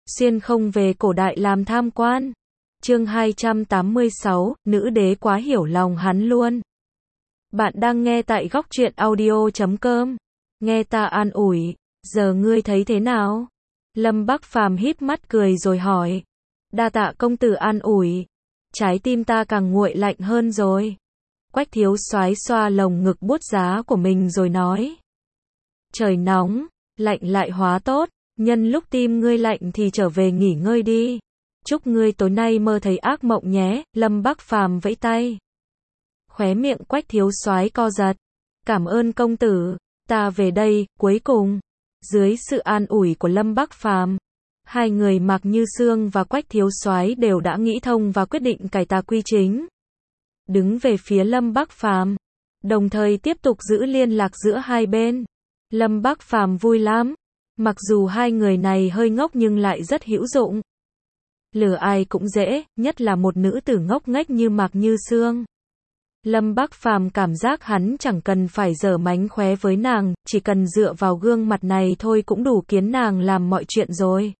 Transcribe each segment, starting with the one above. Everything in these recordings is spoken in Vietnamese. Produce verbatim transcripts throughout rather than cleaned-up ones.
xuyên không về cổ đại làm tham quan. Chương hai trăm tám mươi sáu, nữ đế quá hiểu lòng hắn luôn. Bạn đang nghe tại góc truyện audio chấm com. Nghe ta an ủi, giờ ngươi thấy thế nào? Lâm Bắc Phàm híp mắt cười rồi hỏi. Đa tạ công tử an ủi. Trái tim ta càng nguội lạnh hơn rồi. Quách thiếu soái xoa lồng ngực buốt giá của mình rồi nói. Trời nóng, lạnh lại hóa tốt, nhân lúc tim ngươi lạnh thì trở về nghỉ ngơi đi. Chúc ngươi tối nay mơ thấy ác mộng nhé, Lâm Bắc Phàm vẫy tay. Khóe miệng Quách thiếu soái co giật. Cảm ơn công tử, ta về đây, cuối cùng. Dưới sự an ủi của Lâm Bắc Phàm, hai người Mạc Như Sương và Quách thiếu soái đều đã nghĩ thông và quyết định cải tà quy chính. Đứng về phía Lâm Bắc Phàm, đồng thời tiếp tục giữ liên lạc giữa hai bên. Lâm Bắc Phàm vui lắm, mặc dù hai người này hơi ngốc nhưng lại rất hữu dụng. Lừa ai cũng dễ, nhất là một nữ tử ngốc nghếch như Mạc Như Sương. Lâm Bắc Phàm cảm giác hắn chẳng cần phải giở mánh khóe với nàng, chỉ cần dựa vào gương mặt này thôi cũng đủ khiến nàng làm mọi chuyện rồi.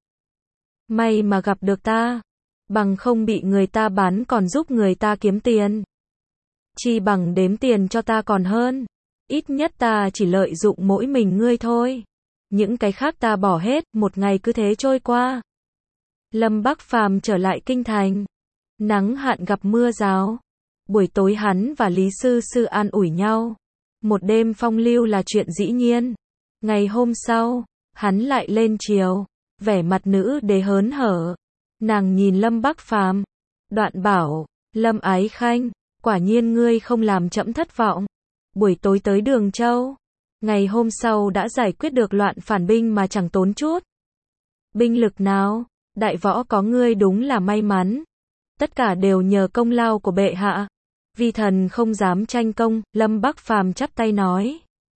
May mà gặp được ta, bằng không bị người ta bán còn giúp người ta kiếm tiền. Chi bằng đếm tiền cho ta còn hơn. Ít nhất ta chỉ lợi dụng mỗi mình ngươi thôi. Những cái khác ta bỏ hết, một ngày cứ thế trôi qua. Lâm Bắc Phàm trở lại kinh thành. Nắng hạn gặp mưa rào. Buổi tối hắn và Lý Sư Sư an ủi nhau. Một đêm phong lưu là chuyện dĩ nhiên. Ngày hôm sau, hắn lại lên triều. Vẻ mặt nữ đế hớn hở. Nàng nhìn Lâm Bắc Phàm, đoạn bảo, Lâm Ái Khanh, quả nhiên ngươi không làm trẫm thất vọng. Buổi tối tới Đường Châu, ngày hôm sau đã giải quyết được loạn phản binh mà chẳng tốn chút binh lực nào. Đại võ có ngươi đúng là may mắn. Tất cả đều nhờ công lao của bệ hạ. Vi thần không dám tranh công, Lâm Bắc Phàm chắp tay nói.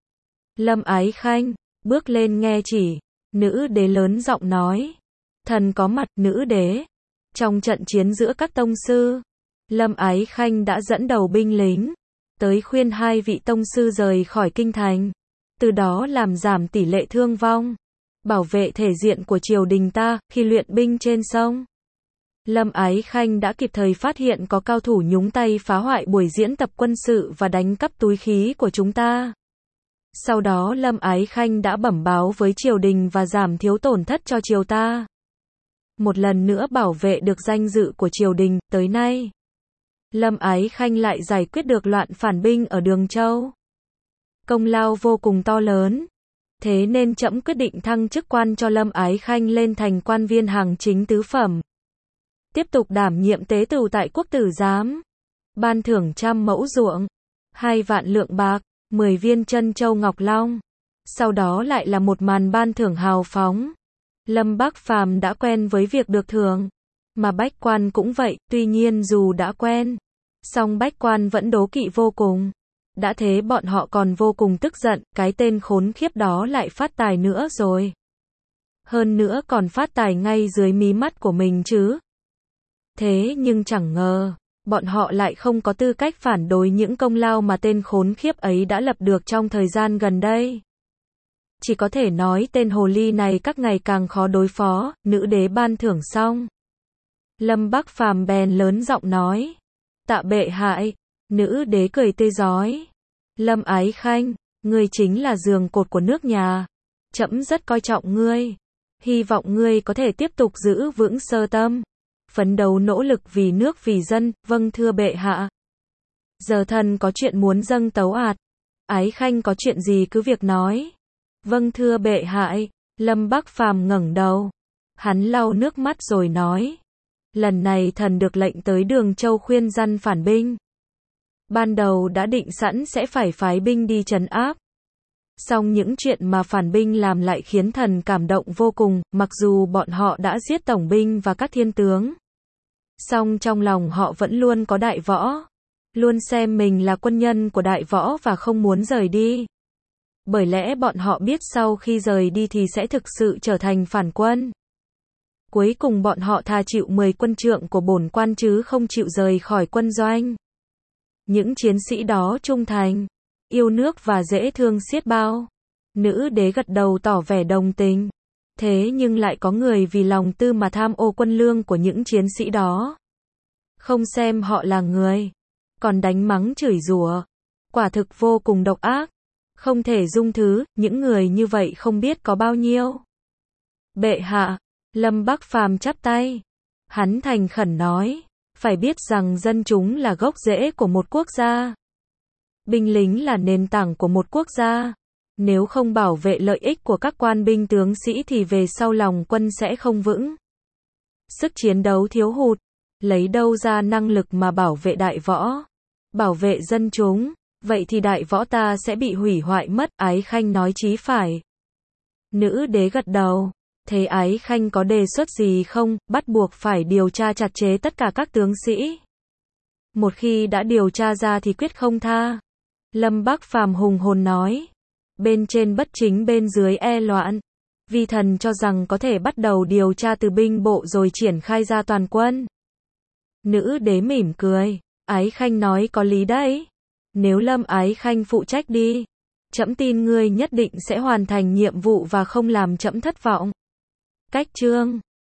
Lâm Ái Khanh, bước lên nghe chỉ. Nữ đế lớn giọng nói. Thần có mặt, nữ đế. Trong trận chiến giữa các tông sư, Lâm Ái Khanh đã dẫn đầu binh lính tới khuyên hai vị tông sư rời khỏi kinh thành, từ đó làm giảm tỷ lệ thương vong, bảo vệ thể diện của triều đình ta khi luyện binh trên sông. Lâm Ái Khanh đã kịp thời phát hiện có cao thủ nhúng tay phá hoại buổi diễn tập quân sự và đánh cắp túi khí của chúng ta. Sau đó Lâm Ái Khanh đã bẩm báo với triều đình và giảm thiếu tổn thất cho triều ta. Một lần nữa bảo vệ được danh dự của triều đình, tới nay Lâm Ái Khanh lại giải quyết được loạn phản binh ở Đường Châu. Công lao vô cùng to lớn. Thế nên trẫm quyết định thăng chức quan cho Lâm Ái Khanh lên thành quan viên hàng chính tứ phẩm. Tiếp tục đảm nhiệm tế tửu tại quốc tử giám. Ban thưởng trăm mẫu ruộng, hai vạn lượng bạc, mười viên chân châu ngọc long. Sau đó lại là một màn ban thưởng hào phóng. Lâm Bắc Phàm đã quen với việc được thưởng. Mà bách quan cũng vậy, tuy nhiên dù đã quen, song bách quan vẫn đố kỵ vô cùng. Đã thế bọn họ còn vô cùng tức giận, cái tên khốn khiếp đó lại phát tài nữa rồi. Hơn nữa còn phát tài ngay dưới mí mắt của mình chứ. Thế nhưng chẳng ngờ, bọn họ lại không có tư cách phản đối những công lao mà tên khốn khiếp ấy đã lập được trong thời gian gần đây. Chỉ có thể nói tên hồ ly này các ngày càng khó đối phó. Nữ đế ban thưởng xong, Lâm Bắc Phàm bèn lớn giọng nói. Tạ bệ hạ. Nữ đế cười tươi rói. Lâm Ái Khanh, ngươi chính là giường cột của nước nhà. Trẫm rất coi trọng ngươi. Hy vọng ngươi có thể tiếp tục giữ vững sơ tâm. Phấn đấu nỗ lực vì nước vì dân, vâng thưa bệ hạ. Giờ thần có chuyện muốn dâng tấu ạt. Ái Khanh có chuyện gì cứ việc nói. Vâng thưa bệ hạ. Lâm Bắc Phàm ngẩng đầu. Hắn lau nước mắt rồi nói. Lần này thần được lệnh tới Đường Châu khuyên răn phản binh. Ban đầu đã định sẵn sẽ phải phái binh đi trấn áp. Song những chuyện mà phản binh làm lại khiến thần cảm động vô cùng, mặc dù bọn họ đã giết tổng binh và các thiên tướng. Song trong lòng họ vẫn luôn có đại võ. Luôn xem mình là quân nhân của đại võ và không muốn rời đi. Bởi lẽ bọn họ biết sau khi rời đi thì sẽ thực sự trở thành phản quân. Cuối cùng bọn họ thà chịu mười quân trượng của bổn quan chứ không chịu rời khỏi quân doanh. Những chiến sĩ đó trung thành, yêu nước và dễ thương xiết bao. Nữ đế gật đầu tỏ vẻ đồng tình. Thế nhưng lại có người vì lòng tư mà tham ô quân lương của những chiến sĩ đó. Không xem họ là người, còn đánh mắng chửi rủa. Quả thực vô cùng độc ác. Không thể dung thứ, những người như vậy không biết có bao nhiêu. Bệ hạ, Lâm Bắc Phàm chắp tay. Hắn thành khẩn nói, phải biết rằng dân chúng là gốc rễ của một quốc gia. Binh lính là nền tảng của một quốc gia. Nếu không bảo vệ lợi ích của các quan binh tướng sĩ thì về sau lòng quân sẽ không vững. Sức chiến đấu thiếu hụt, lấy đâu ra năng lực mà bảo vệ đại võ, bảo vệ dân chúng, vậy thì đại võ ta sẽ bị hủy hoại mất. Ái Khanh nói chí phải. Nữ đế gật đầu. Thế Ái Khanh có đề xuất gì không? Bắt buộc phải điều tra chặt chẽ tất cả các tướng sĩ. Một khi đã điều tra ra thì quyết không tha. Lâm Bắc Phàm hùng hồn nói. Bên trên bất chính bên dưới e loạn. Vi thần cho rằng có thể bắt đầu điều tra từ binh bộ rồi triển khai ra toàn quân. Nữ đế mỉm cười. Ái Khanh nói có lý đấy. Nếu Lâm Ái Khanh phụ trách đi, trẫm tin ngươi nhất định sẽ hoàn thành nhiệm vụ và không làm trẫm thất vọng. Cách chương